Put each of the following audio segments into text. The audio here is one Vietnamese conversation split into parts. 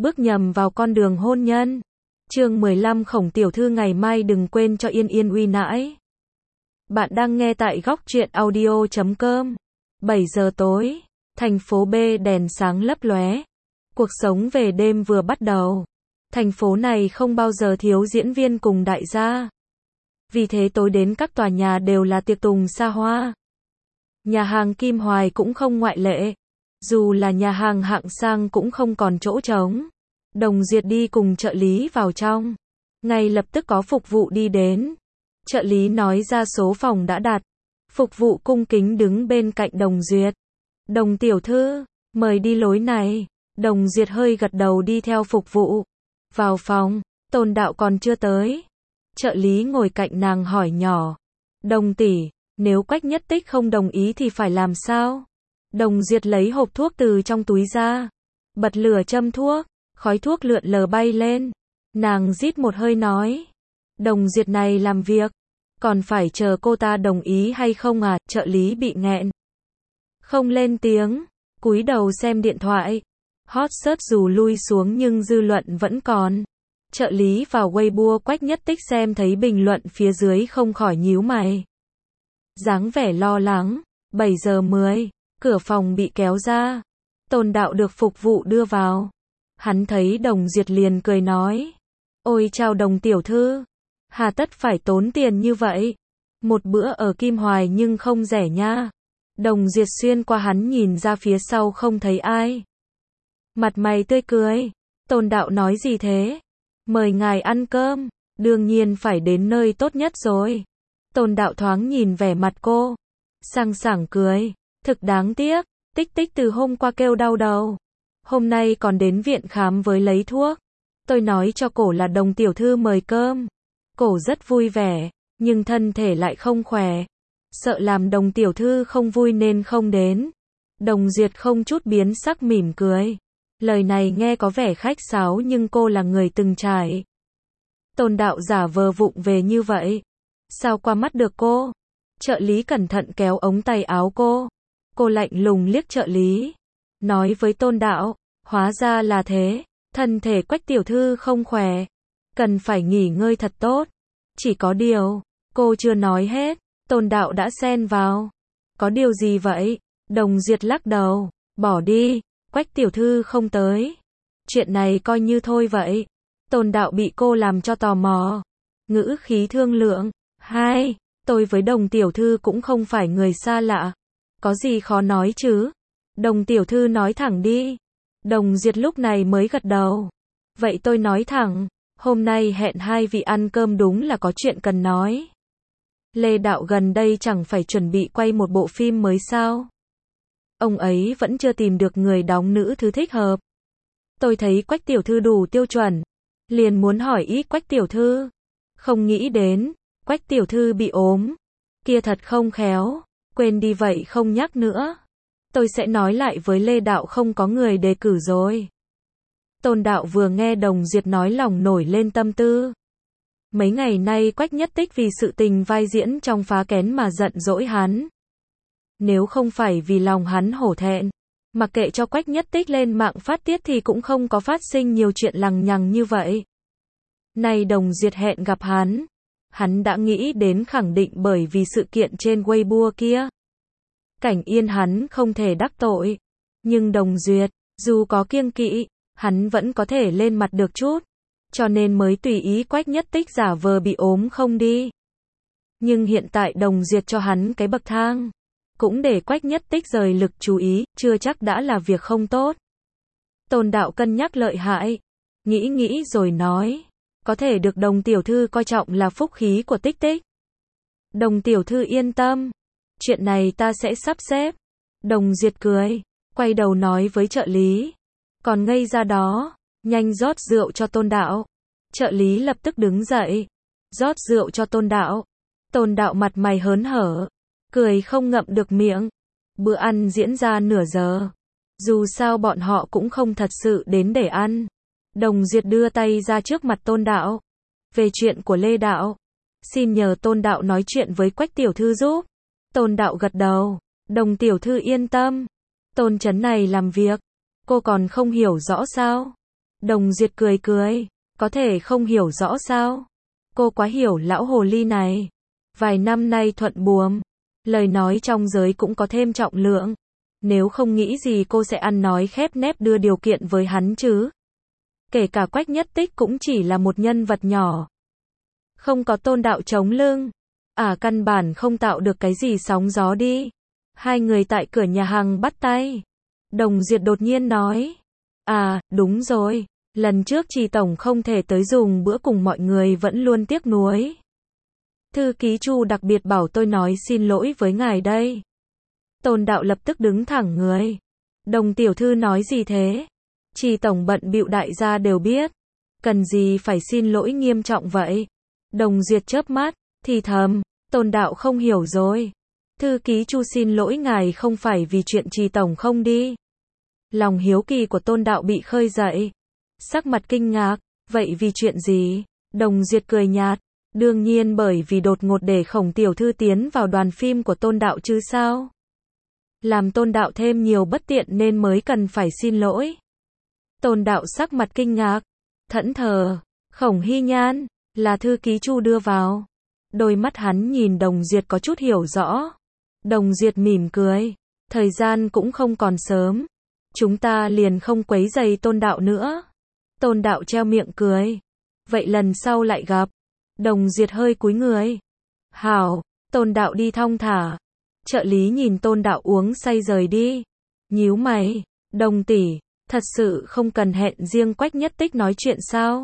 bước nhầm vào con đường hôn nhân. Chương 15 Khổng tiểu thư ngày mai đừng quên cho Yên Yên uy nãi. Bạn đang nghe tại góc truyện audio.com. 7 giờ tối, thành phố B đèn sáng lấp lóe. Cuộc sống về đêm vừa bắt đầu. Thành phố này không bao giờ thiếu diễn viên cùng đại gia. Vì thế tối đến các tòa nhà đều là tiệc tùng xa hoa. Nhà hàng Kim Hoài cũng không ngoại lệ. Dù là nhà hàng hạng sang cũng không còn chỗ trống. Đồng Duyệt đi cùng trợ lý vào trong. Ngay lập tức có phục vụ đi đến. Trợ lý nói ra số phòng đã đặt. Phục vụ cung kính đứng bên cạnh Đồng Duyệt. Đồng tiểu thư, mời đi lối này. Đồng Duyệt hơi gật đầu đi theo phục vụ. Vào phòng, Tôn Đạo còn chưa tới. Trợ lý ngồi cạnh nàng hỏi nhỏ. Đồng tỷ, nếu Quách Nhất Tích không đồng ý thì phải làm sao? Đồng Duyệt lấy hộp thuốc từ trong túi ra. Bật lửa châm thuốc. Khói thuốc lượn lờ bay lên. Nàng rít một hơi nói. Đồng Duyệt này làm việc. Còn phải chờ cô ta đồng ý hay không à? Trợ lý bị nghẹn. Không lên tiếng. Cúi đầu xem điện thoại. Hot search dù lui xuống nhưng dư luận vẫn còn. Trợ lý vào Weibo Quách Nhất Tích xem thấy bình luận phía dưới không khỏi nhíu mày. Dáng vẻ lo lắng. 7 giờ 10. Cửa phòng bị kéo ra. Tôn Đạo được phục vụ đưa vào. Hắn thấy Đồng Duyệt liền cười nói. Ôi chào Đồng tiểu thư. Hà tất phải tốn tiền như vậy. Một bữa ở Kim Hoài nhưng không rẻ nha. Đồng Duyệt xuyên qua hắn nhìn ra phía sau không thấy ai. Mặt mày tươi cười. Tôn Đạo nói gì thế? Mời ngài ăn cơm. Đương nhiên phải đến nơi tốt nhất rồi. Tôn Đạo thoáng nhìn vẻ mặt cô. Sang sảng cười. Thực đáng tiếc. Tích Tích từ hôm qua kêu đau đầu. Hôm nay còn đến viện khám với lấy thuốc. Tôi nói cho cổ là Đồng tiểu thư mời cơm. Cổ rất vui vẻ, nhưng thân thể lại không khỏe. Sợ làm Đồng tiểu thư không vui nên không đến. Đồng Duyệt không chút biến sắc mỉm cười. Lời này nghe có vẻ khách sáo nhưng cô là người từng trải. Tôn Đạo giả vờ vụng về như vậy. Sao qua mắt được cô? Trợ lý cẩn thận kéo ống tay áo cô. Cô lạnh lùng liếc trợ lý. Nói với Tôn Đạo. Hóa ra là thế. Thân thể Quách tiểu thư không khỏe. Cần phải nghỉ ngơi thật tốt. Chỉ có điều. Cô chưa nói hết. Tôn Đạo đã xen vào. Có điều gì vậy? Đồng Duyệt lắc đầu. Bỏ đi. Quách tiểu thư không tới. Chuyện này coi như thôi vậy. Tôn Đạo bị cô làm cho tò mò. Ngữ khí thương lượng. Hai. Tôi với Đồng tiểu thư cũng không phải người xa lạ. Có gì khó nói chứ? Đồng tiểu thư nói thẳng đi. Đồng Duyệt lúc này mới gật đầu. Vậy tôi nói thẳng. Hôm nay hẹn hai vị ăn cơm đúng là có chuyện cần nói. Lê Đạo gần đây chẳng phải chuẩn bị quay một bộ phim mới sao? Ông ấy vẫn chưa tìm được người đóng nữ thứ thích hợp. Tôi thấy Quách tiểu thư đủ tiêu chuẩn. Liền muốn hỏi ý Quách tiểu thư. Không nghĩ đến. Quách tiểu thư bị ốm. Kia thật không khéo. Quên đi vậy không nhắc nữa. Tôi sẽ nói lại với Lê Đạo không có người đề cử rồi. Tôn Đạo vừa nghe Đồng Duyệt nói lòng nổi lên tâm tư. Mấy ngày nay Quách Nhất Tích vì sự tình vai diễn trong Phá Kén mà giận dỗi hắn. Nếu không phải vì lòng hắn hổ thẹn, mặc kệ cho Quách Nhất Tích lên mạng phát tiết thì cũng không có phát sinh nhiều chuyện lằng nhằng như vậy. Nay Đồng Duyệt hẹn gặp hắn. Hắn đã nghĩ đến khẳng định bởi vì sự kiện trên Weibo kia. Cảnh Yên hắn không thể đắc tội. Nhưng Đồng Duyệt, dù có kiêng kỵ, hắn vẫn có thể lên mặt được chút. Cho nên mới tùy ý Quách Nhất Tích giả vờ bị ốm không đi. Nhưng hiện tại Đồng Duyệt cho hắn cái bậc thang. Cũng để Quách Nhất Tích rời lực chú ý, chưa chắc đã là việc không tốt. Tôn Đạo cân nhắc lợi hại. Nghĩ rồi nói. Có thể được Đồng tiểu thư coi trọng là phúc khí của Tích Tích. Đồng tiểu thư yên tâm. Chuyện này ta sẽ sắp xếp. Đồng Duyệt cười. Quay đầu nói với trợ lý. Còn ngây ra đó. Nhanh rót rượu cho Tôn Đạo. Trợ lý lập tức đứng dậy. Rót rượu cho Tôn Đạo. Tôn Đạo mặt mày hớn hở. Cười không ngậm được miệng. Bữa ăn diễn ra nửa giờ. Dù sao bọn họ cũng không thật sự đến để ăn. Đồng Duyệt đưa tay ra trước mặt Tôn Đạo. Về chuyện của Lê Đạo. Xin nhờ Tôn Đạo nói chuyện với Quách tiểu thư giúp. Tôn Đạo gật đầu. Đồng tiểu thư yên tâm. Tôn trấn này làm việc. Cô còn không hiểu rõ sao? Đồng Duyệt cười cười. Có thể không hiểu rõ sao? Cô quá hiểu lão hồ ly này. Vài năm nay thuận buồm. Lời nói trong giới cũng có thêm trọng lượng. Nếu không nghĩ gì cô sẽ ăn nói khép nép đưa điều kiện với hắn chứ. Kể cả Quách Nhất Tích cũng chỉ là một nhân vật nhỏ. Không có Tôn Đạo chống lưng. Căn bản không tạo được cái gì sóng gió đi. Hai người tại cửa nhà hàng bắt tay. Đồng Duyệt đột nhiên nói. Đúng rồi. Lần trước Trì Tổng không thể tới dùng bữa cùng mọi người vẫn luôn tiếc nuối. Thư ký Chu đặc biệt bảo tôi nói xin lỗi với ngài đây. Tôn Đạo lập tức đứng thẳng người. Đồng tiểu thư nói gì thế? Trì Tổng bận bịu đại gia đều biết. Cần gì phải xin lỗi nghiêm trọng vậy? Đồng Duyệt chớp mắt, thì thầm. Tôn Đạo không hiểu rồi. Thư ký Chu xin lỗi ngài không phải vì chuyện Trì Tổng không đi. Lòng hiếu kỳ của Tôn Đạo bị khơi dậy. Sắc mặt kinh ngạc. Vậy vì chuyện gì? Đồng Duyệt cười nhạt. Đương nhiên bởi vì đột ngột để Khổng tiểu thư tiến vào đoàn phim của Tôn Đạo chứ sao? Làm Tôn Đạo thêm nhiều bất tiện nên mới cần phải xin lỗi. Tôn Đạo sắc mặt kinh ngạc. Thẫn thờ. Khổng Hy Nhan. Là thư ký Chu đưa vào. Đôi mắt hắn nhìn Đồng Duyệt có chút hiểu rõ. Đồng Duyệt mỉm cười. Thời gian cũng không còn sớm. Chúng ta liền không quấy rầy Tôn Đạo nữa. Tôn Đạo treo miệng cười. Vậy lần sau lại gặp. Đồng Duyệt hơi cúi người. Hảo. Tôn Đạo đi thong thả. Trợ lý nhìn Tôn Đạo uống say rời đi. Nhíu mày. Đồng tỷ. Thật sự không cần hẹn riêng Quách Nhất Tích nói chuyện sao?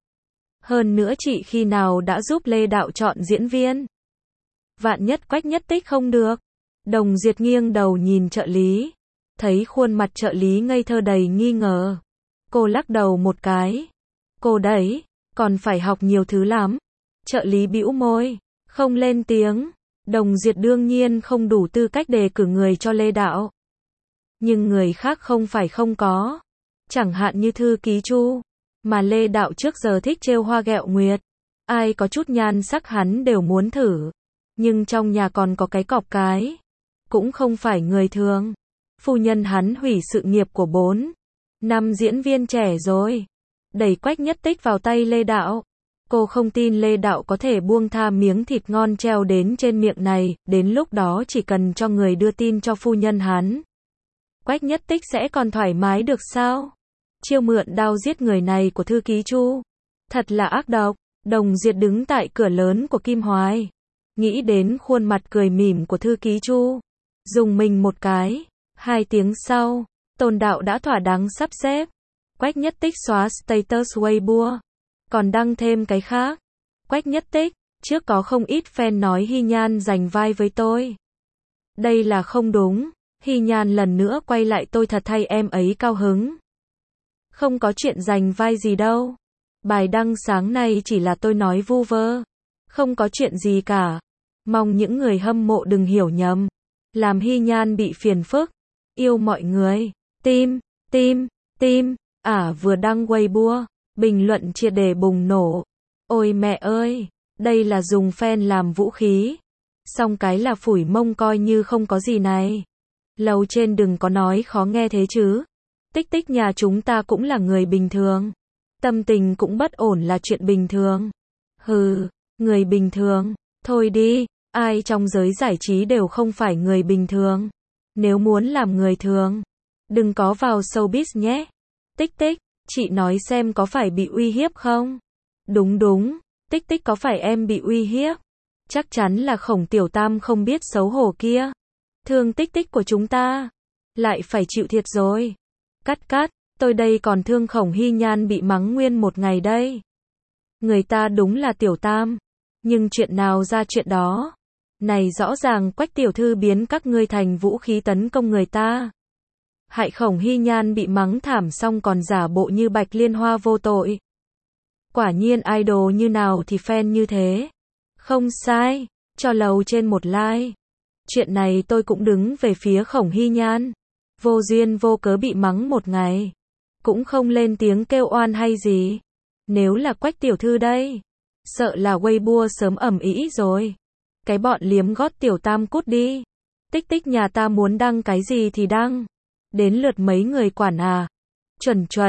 Hơn nữa chị khi nào đã giúp Lê Đạo chọn diễn viên? Vạn nhất Quách Nhất Tích không được. Đồng Duyệt nghiêng đầu nhìn trợ lý. Thấy khuôn mặt trợ lý ngây thơ đầy nghi ngờ. Cô lắc đầu một cái. Cô đấy, còn phải học nhiều thứ lắm. Trợ lý bĩu môi, không lên tiếng. Đồng Duyệt đương nhiên không đủ tư cách đề cử người cho Lê Đạo. Nhưng người khác không phải không có. Chẳng hạn như thư ký Chu. Mà Lê Đạo trước giờ thích trêu hoa ghẹo nguyệt. Ai có chút nhan sắc hắn đều muốn thử. Nhưng trong nhà còn có cái cọp cái. Cũng không phải người thường. Phu nhân hắn hủy sự nghiệp của 4 năm diễn viên trẻ rồi. Đẩy Quách Nhất Tích vào tay Lê Đạo. Cô không tin Lê Đạo có thể buông tha miếng thịt ngon treo đến trên miệng này. Đến lúc đó chỉ cần cho người đưa tin cho phu nhân hắn. Quách Nhất Tích sẽ còn thoải mái được sao? Chiêu mượn đao giết người này của thư ký Chu. Thật là ác độc. Đồng Duyệt đứng tại cửa lớn của Kim Hoài. Nghĩ đến khuôn mặt cười mỉm của thư ký Chu. Dùng mình một cái. 2 tiếng sau, Tôn Đạo đã thỏa đáng sắp xếp. Quách Nhất Tích xóa status Weibo. Còn đăng thêm cái khác. Quách Nhất Tích, trước có không ít fan nói Hy Nhan giành vai với tôi. Đây là không đúng. Hy Nhan lần nữa quay lại tôi thật thay em ấy cao hứng. Không có chuyện giành vai gì đâu. Bài đăng sáng nay chỉ là tôi nói vu vơ. Không có chuyện gì cả. Mong những người hâm mộ đừng hiểu nhầm. Làm Hy Nhan bị phiền phức. Yêu mọi người. Tim. Vừa đăng Weibo. Bình luận triệt để bùng nổ. Ôi mẹ ơi. Đây là dùng fan làm vũ khí. Xong cái là phủi mông coi như không có gì này. Lầu trên đừng có nói khó nghe thế chứ. Tích Tích nhà chúng ta cũng là người bình thường. Tâm tình cũng bất ổn là chuyện bình thường. Hừ, người bình thường. Thôi đi, ai trong giới giải trí đều không phải người bình thường. Nếu muốn làm người thường, đừng có vào showbiz nhé. Tích Tích, chị nói xem có phải bị uy hiếp không? Đúng, Tích Tích có phải em bị uy hiếp? Chắc chắn là Khổng Tiểu Tam không biết xấu hổ kia. Thương Tích Tích của chúng ta. Lại phải chịu thiệt rồi. Cắt, tôi đây còn thương Khổng Hy Nhan bị mắng nguyên một ngày đây. Người ta đúng là Tiểu Tam. Nhưng chuyện nào ra chuyện đó. Này rõ ràng Quách tiểu thư biến các ngươi thành vũ khí tấn công người ta. Hại Khổng Hy Nhan bị mắng thảm xong còn giả bộ như Bạch Liên Hoa vô tội. Quả nhiên idol như nào thì fan như thế. Không sai, cho lầu trên một like. Chuyện này tôi cũng đứng về phía Khổng Hy Nhan. Vô duyên vô cớ bị mắng một ngày. Cũng không lên tiếng kêu oan hay gì. Nếu là Quách tiểu thư đây. Sợ là Weibo sớm ầm ĩ rồi. Cái bọn liếm gót Tiểu Tam cút đi. Tích Tích nhà ta muốn đăng cái gì thì đăng. Đến lượt mấy người quản à. Chuẩn,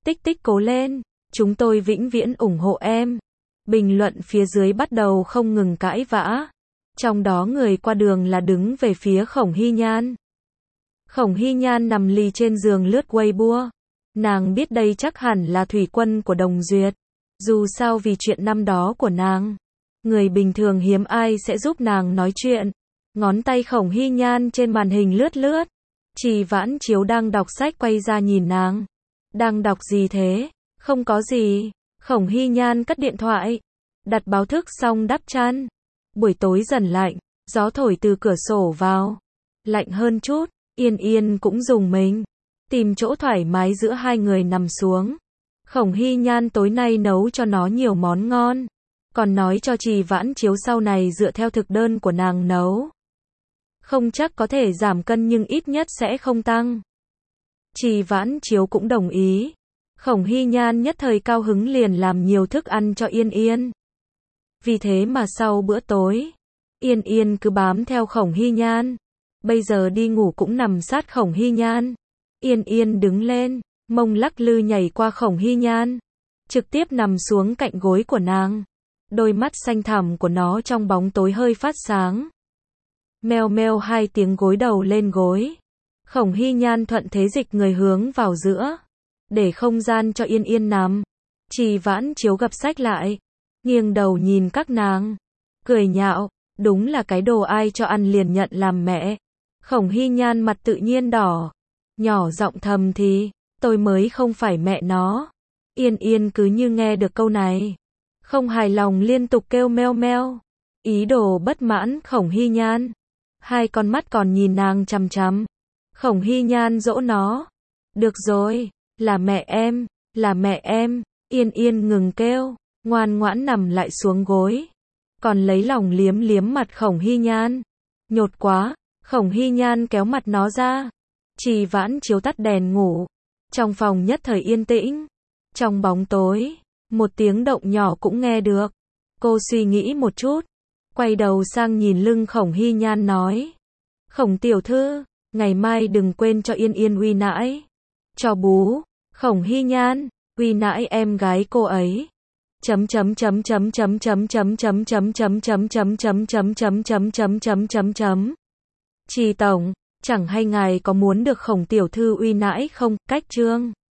Tích tích cố lên, chúng tôi vĩnh viễn ủng hộ em. Bình luận phía dưới bắt đầu không ngừng cãi vã. Trong đó người qua đường là đứng về phía Khổng Hy Nhan. Khổng Hy Nhan nằm lì trên giường lướt Weibo. Nàng biết đây chắc hẳn là thủy quân của Đồng Duyệt. Dù sao vì chuyện năm đó của nàng, người bình thường hiếm ai sẽ giúp nàng nói chuyện. Ngón tay Khổng Hy Nhan trên màn hình lướt lướt. Trì Vãn Chiếu đang đọc sách quay ra nhìn nàng. Đang đọc gì thế? Không có gì. Khổng Hy Nhan cất điện thoại. Đặt báo thức xong đắp chăn. Buổi tối dần lạnh, gió thổi từ cửa sổ vào. Lạnh hơn chút, Yên Yên cũng rùng mình. Tìm chỗ thoải mái giữa hai người nằm xuống. Khổng Hy Nhan tối nay nấu cho nó nhiều món ngon. Còn nói cho Trì Vãn Chiếu sau này dựa theo thực đơn của nàng nấu. Không chắc có thể giảm cân nhưng ít nhất sẽ không tăng. Trì Vãn Chiếu cũng đồng ý. Khổng Hy Nhan nhất thời cao hứng liền làm nhiều thức ăn cho Yên Yên. Vì thế mà sau bữa tối, Yên Yên cứ bám theo Khổng Hy Nhan. Bây giờ đi ngủ cũng nằm sát Khổng Hy Nhan. Yên Yên đứng lên, mông lắc lư nhảy qua Khổng Hy Nhan, trực tiếp nằm xuống cạnh gối của nàng. Đôi mắt xanh thẳm của nó trong bóng tối hơi phát sáng. Meo meo hai tiếng gối đầu lên gối. Khổng Hy Nhan thuận thế dịch người hướng vào giữa, để không gian cho Yên Yên nằm. Trì Vãn Chiếu gập sách lại, nghiêng đầu nhìn các nàng, cười nhạo, đúng là cái đồ ai cho ăn liền nhận làm mẹ. Khổng Hy Nhan mặt tự nhiên đỏ, nhỏ giọng thầm thì, tôi mới không phải mẹ nó. Yên Yên cứ như nghe được câu này, không hài lòng liên tục kêu meo meo, ý đồ bất mãn Khổng Hy Nhan. Hai con mắt còn nhìn nàng chằm chằm. Khổng Hy Nhan dỗ nó, được rồi, là mẹ em, là mẹ em. Yên Yên ngừng kêu, ngoan ngoãn nằm lại xuống gối, còn lấy lòng liếm liếm mặt Khổng Hy Nhan. Nhột quá. Khổng Hy Nhan kéo mặt nó ra. Trì Vãn Chiếu tắt đèn ngủ. Trong phòng nhất thời yên tĩnh. Trong bóng tối, một tiếng động nhỏ cũng nghe được. Cô suy nghĩ một chút, quay đầu sang nhìn lưng Khổng Hy Nhan nói, Khổng tiểu thư, ngày mai đừng quên cho Yên Yên uy nãi. Cho bú. Khổng Hy Nhan, uy nãi em gái cô ấy. Chấm chấm chấm chấm chấm chấm chấm chấm chấm chấm chấm chấm chấm chấm chấm chấm chấm chấm chấm chấm. Trì tổng, chẳng hay ngài có muốn được Khổng tiểu thư uy nãi không? Cách chương